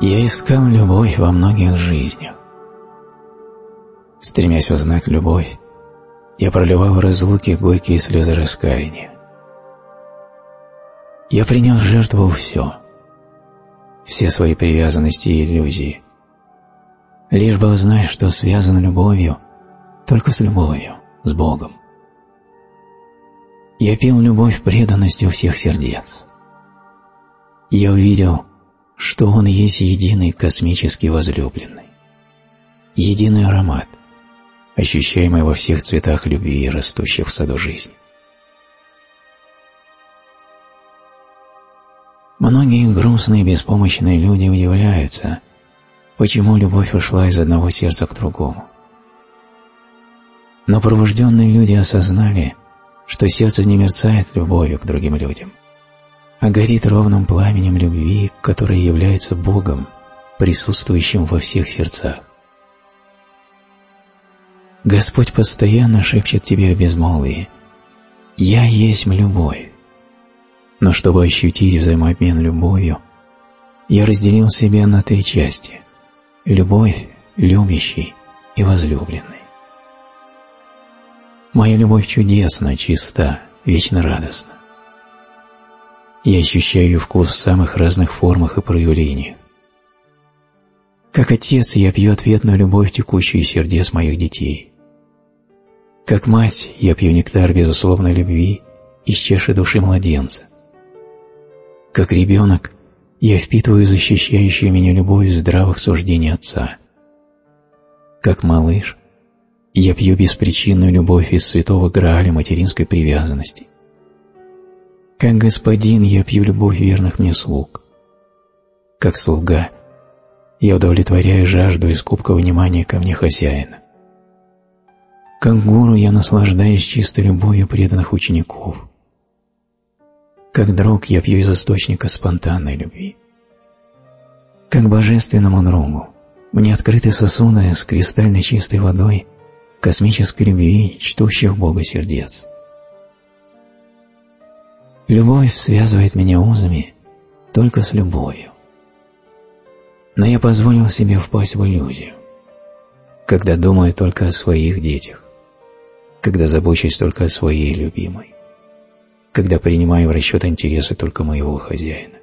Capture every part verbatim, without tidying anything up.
Я искал любовь во многих жизнях. Стремясь узнать любовь, я проливал в разлуке горькие слезы раскаяния. Я принес в жертву все, все свои привязанности и иллюзии, лишь бы узнать, что связано любовью, только с любовью, с Богом. Я пил любовь преданностью всех сердец. Я увидел, что Он есть единый космический возлюбленный, единый аромат, ощущаемый во всех цветах любви, растущих в саду жизни. Многие грустные и беспомощные люди удивляются, почему любовь ушла из одного сердца к другому. Но пробужденные люди осознали, что сердце не мерцает любовью к другим людям, а горит ровным пламенем любви, которая является Богом, присутствующим во всех сердцах. Господь постоянно шепчет тебе в безмолвии: «Я есть любовь». Но чтобы ощутить взаимообмен любовью, я разделил себя на три части: любовь, любящий и возлюбленный. Моя любовь чудесна, чиста, вечно радостна. Я ощущаю ее вкус в самых разных формах и проявлениях. Как отец я пью ответную любовь, текущую из сердец моих детей. Как мать я пью нектар безусловной любви из чаши души младенца. Как ребенок я впитываю защищающую меня любовь здравых суждений отца. Как малыш я пью беспричинную любовь из святого Грааля материнской привязанности. Как господин я пью любовь верных мне слуг. Как слуга я удовлетворяю жажду из кубка внимания ко мне хозяина. Как гуру я наслаждаюсь чистой любовью преданных учеников. Как друг я пью из источника спонтанной любви. Как божественному другу мне открыты сосуды с кристально чистой водой космической любви, чтущих Бога сердец. Любовь связывает меня узами только с любовью. Но я позволил себе впасть в иллюзию, когда думаю только о своих детях, когда забочусь только о своей любимой, когда принимаю в расчет интересы только моего хозяина.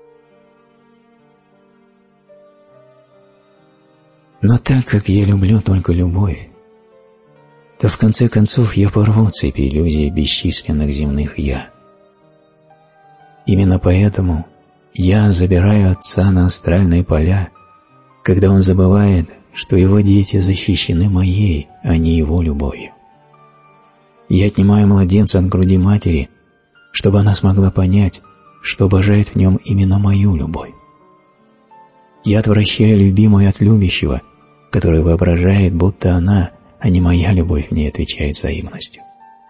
Но так как я люблю только любовь, то в конце концов я порву цепи иллюзий бесчисленных земных «я». Именно поэтому я забираю отца на астральные поля, когда он забывает, что его дети защищены моей, а не его любовью. Я отнимаю младенца от груди матери, чтобы она смогла понять, что обожает в нем именно мою любовь. Я отвращаю любимую от любящего, который воображает, будто она, а не моя любовь в ней отвечает взаимностью.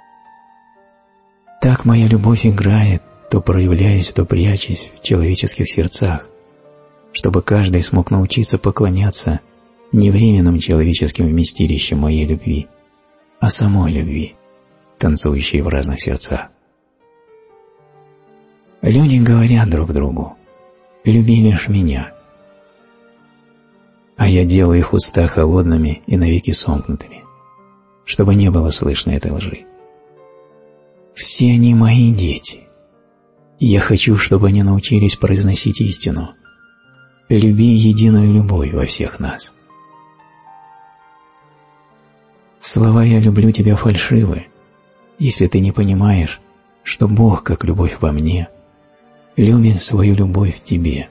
Так моя любовь играет, то проявляясь, то прячась в человеческих сердцах, чтобы каждый смог научиться поклоняться не временным человеческим вместилищам моей любви, а самой любви, танцующей в разных сердцах. Люди говорят друг другу: «Люби лишь меня», а я делаю их уста холодными и навеки сомкнутыми, чтобы не было слышно этой лжи. Все они мои дети. Я хочу, чтобы они научились произносить истину: «Люби единую любовь во всех нас». Слова «я люблю тебя» фальшивы, если ты не понимаешь, что Бог, как любовь во мне, любит свою любовь в тебе.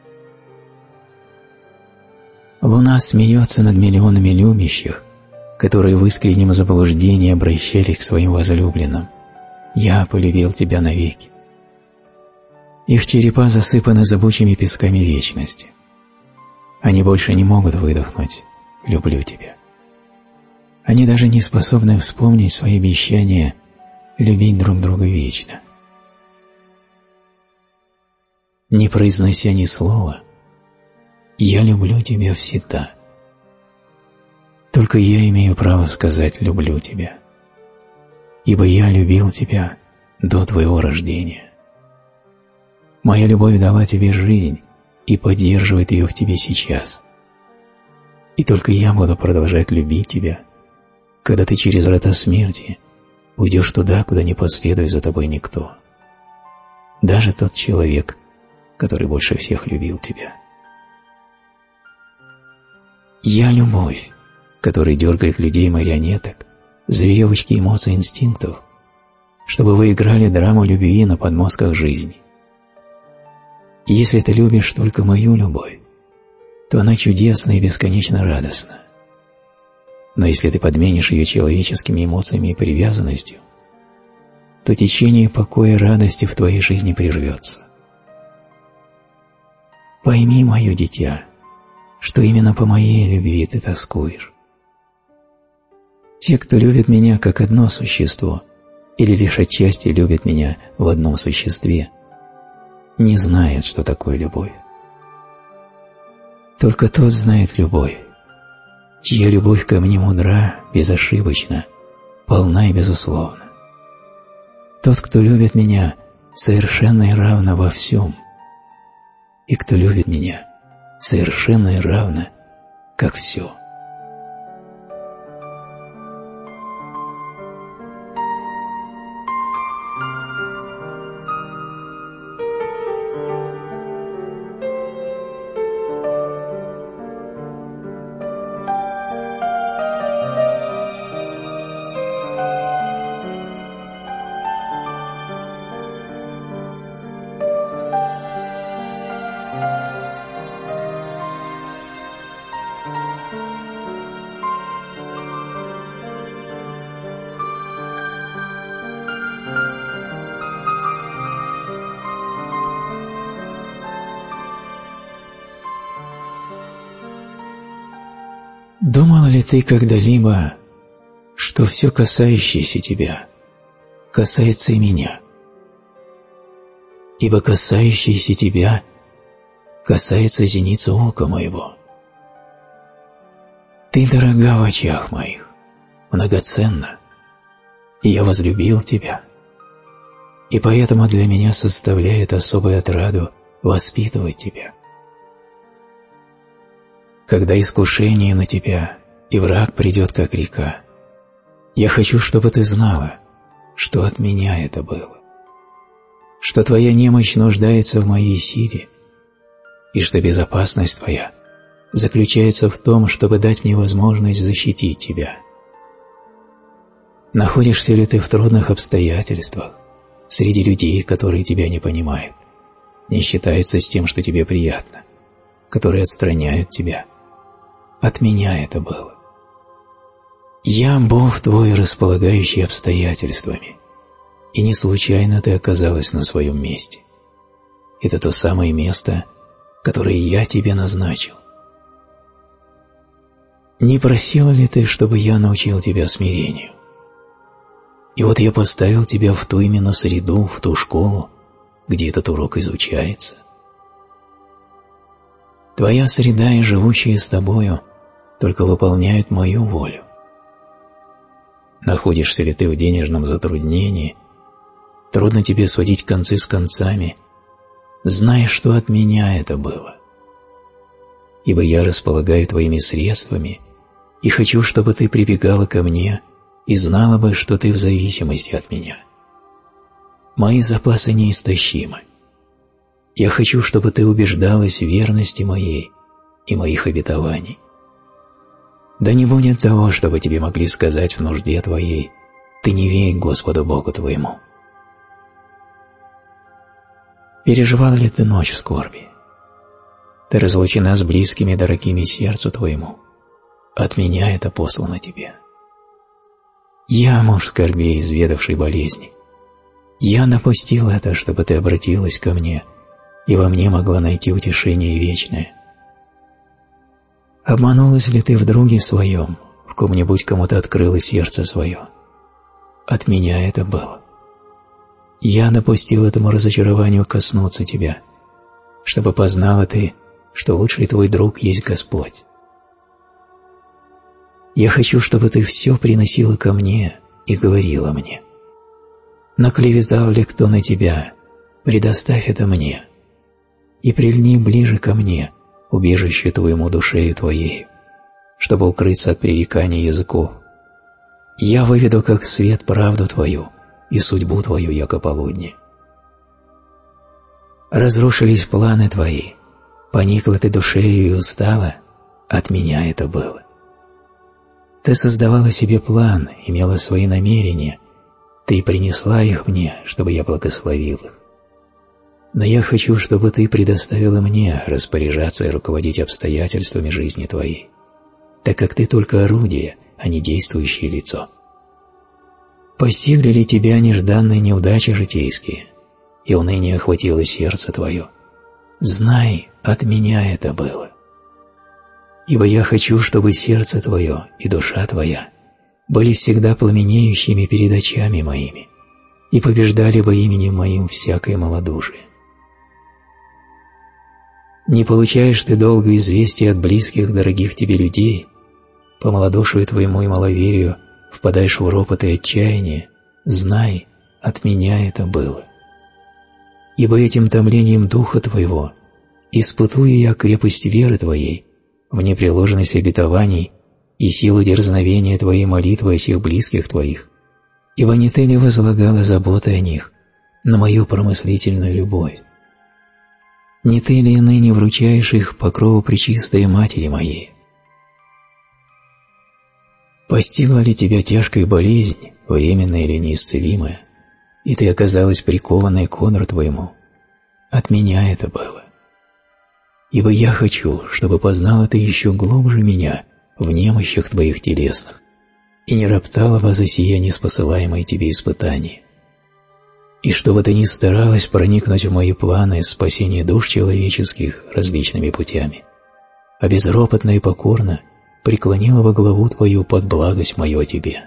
Луна смеется над миллионами любящих, которые в искреннем заблуждении обращались к своим возлюбленным: «Я полюбил тебя навеки». Их черепа засыпаны зыбучими песками вечности. Они больше не могут выдохнуть «люблю тебя». Они даже не способны вспомнить свои обещания любить друг друга вечно. Не произнося ни слова, я люблю тебя всегда. Только я имею право сказать «люблю тебя», ибо я любил тебя до твоего рождения. Моя любовь дала тебе жизнь, и поддерживает ее в тебе сейчас. И только я буду продолжать любить тебя, когда ты через врата смерти уйдешь туда, куда не последует за тобой никто. Даже тот человек, который больше всех любил тебя. Я — любовь, которая дергает людей-марионеток за веревочки эмоций и инстинктов, чтобы вы играли драму любви на подмостках жизни. И если ты любишь только мою любовь, то она чудесна и бесконечно радостна. Но если ты подменишь ее человеческими эмоциями и привязанностью, то течение покоя и радости в твоей жизни прервется. Пойми, мое дитя, что именно по моей любви ты тоскуешь. Те, кто любит меня как одно существо, или лишь отчасти любят меня в одном существе, не знают, что такое любовь. Только тот знает любовь, чья любовь ко мне мудра, безошибочна, полна и безусловна. Тот, кто любит меня, совершенно и равно во всем, и кто любит меня, совершенно и равно, как все. Думала ли ты когда-либо, что все касающееся тебя касается и меня? Ибо касающееся тебя касается зеницы ока моего. Ты дорога в очах моих, многоценна, и я возлюбил тебя, и поэтому для меня составляет особую отраду воспитывать тебя. Когда искушение на тебя, и враг придет, как река, я хочу, чтобы ты знала, что от меня это было, что твоя немощь нуждается в моей силе, и что безопасность твоя заключается в том, чтобы дать мне возможность защитить тебя. Находишься ли ты в трудных обстоятельствах, среди людей, которые тебя не понимают, не считаются с тем, что тебе приятно, которые отстраняют тебя? От меня это было. Я Бог твой, располагающий обстоятельствами, и не случайно ты оказалась на своем месте. Это то самое место, которое я тебе назначил. Не просила ли ты, чтобы я научил тебя смирению? И вот я поставил тебя в ту именно среду, в ту школу, где этот урок изучается. Твоя среда и живущие с тобою только выполняют мою волю. Находишься ли ты в денежном затруднении, трудно тебе сводить концы с концами, знай, что от меня это было. Ибо я располагаю твоими средствами и хочу, чтобы ты прибегала ко мне и знала бы, что ты в зависимости от меня. Мои запасы неистощимы. Я хочу, чтобы ты убеждалась в верности моей и моих обетований. Да не будет того, чтобы тебе могли сказать в нужде твоей: ты не верь Господу Богу твоему. Переживала ли ты ночь в скорби? Ты разлучена с близкими, дорогими сердцу твоему. От меня это послано тебе. Я муж скорбей, изведавший болезни. Я допустил это, чтобы ты обратилась ко мне и во мне могла найти утешение вечное. Обманулась ли ты в друге своем, в ком-нибудь кому-то открыла сердце свое? От меня это было. Я допустил этому разочарованию коснуться тебя, чтобы познала ты, что лучший твой друг есть Господь. Я хочу, чтобы ты все приносила ко мне и говорила мне. Наклеветал ли кто на тебя, предоставь это мне. и прильни ближе ко мне, убежище твоему душею твоею, чтобы укрыться от пререкания языков. Я выведу как свет правду твою и судьбу твою, яко полудне. Разрушились планы твои, поникла ты душею и устала, от меня это было. Ты создавала себе план, имела свои намерения, ты принесла их мне, чтобы я благословил их. Но я хочу, чтобы ты предоставила мне распоряжаться и руководить обстоятельствами жизни твоей, так как ты только орудие, а не действующее лицо. Постигли ли тебя нежданные неудачи житейские, и уныние охватило сердце твое? Знай, от меня это было. Ибо я хочу, чтобы сердце твое и душа твоя были всегда пламенеющими перед очами моими и побеждали бы именем моим всякое малодушие. Не получаешь ты долго известия от близких, дорогих тебе людей, по малодушию твоему и маловерию впадаешь в ропот и отчаяние, знай, от меня это было. Ибо этим томлением духа твоего испытую я крепость веры твоей в непреложность обетований и силу дерзновения твоей молитвы о сих близких твоих, ибо не ты ли возлагала заботы о них на мою промыслительную любовь? Не ты ли ныне вручаешь их покрову пречистой Матери моей? Постигла ли тебя тяжкая болезнь, временная или неисцелимая, и ты оказалась прикованной к конру твоему? От меня это было. Ибо я хочу, чтобы познала ты еще глубже меня в немощах твоих телесных и не роптала во сие неспосылаемые тебе испытания. И чтобы ты не старалась проникнуть в мои планы спасения душ человеческих различными путями, а безропотно и покорно преклонила во главу твою под благость мою о тебе.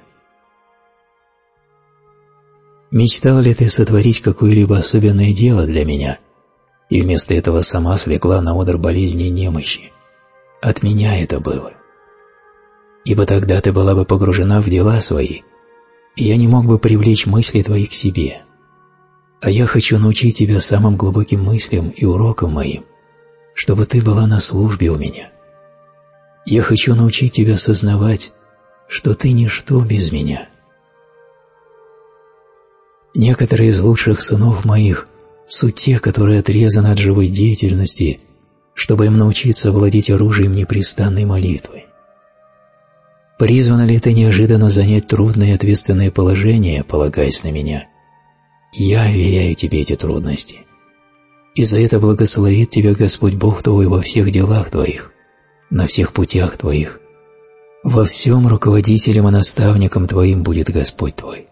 Мечтала ли ты сотворить какое-либо особенное дело для меня, и вместо этого сама слегла на одр болезни и немощи? От меня это было. Ибо тогда ты была бы погружена в дела свои, и я не мог бы привлечь мысли твои к себе. А я хочу научить тебя самым глубоким мыслям и урокам моим, чтобы ты была на службе у меня. Я хочу научить тебя сознавать, что ты ничто без меня. Некоторые из лучших сынов моих суть те, которые отрезаны от живой деятельности, чтобы им научиться владеть оружием непрестанной молитвы. Призвана ли ты неожиданно занять трудное и ответственное положение, полагаясь на меня? Я веряю тебе эти трудности. И за это благословит тебя Господь Бог твой во всех делах твоих, на всех путях твоих. Во всем руководителем и наставником твоим будет Господь твой.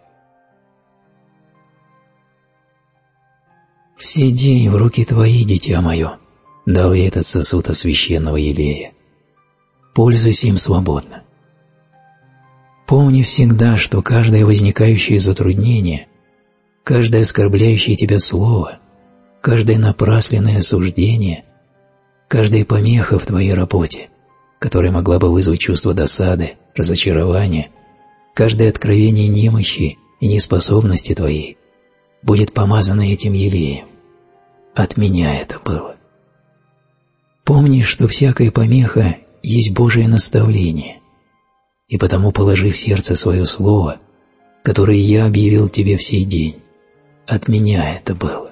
В сей день в руки твои, дитя мое, дал я этот сосуд освященного елея. Пользуйся им свободно. Помни всегда, что каждое возникающее затруднение, каждое оскорбляющее тебя слово, каждое напрасленное осуждение, каждая помеха в твоей работе, которая могла бы вызвать чувство досады, разочарования, каждое откровение немощи и неспособности твоей будет помазано этим елеем. От меня это было. Помни, что всякая помеха есть Божие наставление, и потому положи в сердце свое слово, которое я объявил тебе в сей день. От меня это было.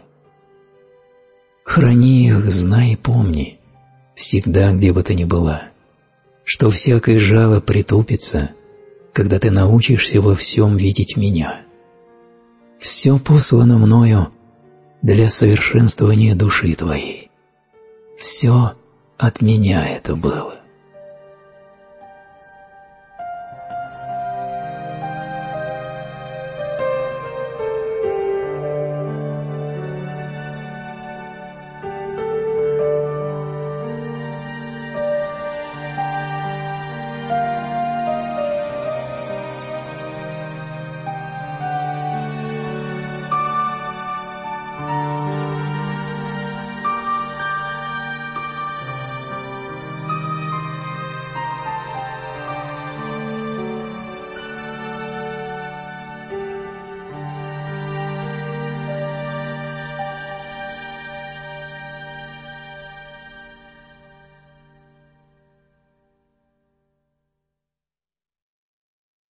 Храни их, знай и помни, всегда, где бы ты ни была, что всякое жало притупится, когда ты научишься во всем видеть меня. Все послано мною для совершенствования души твоей. Все от меня это было.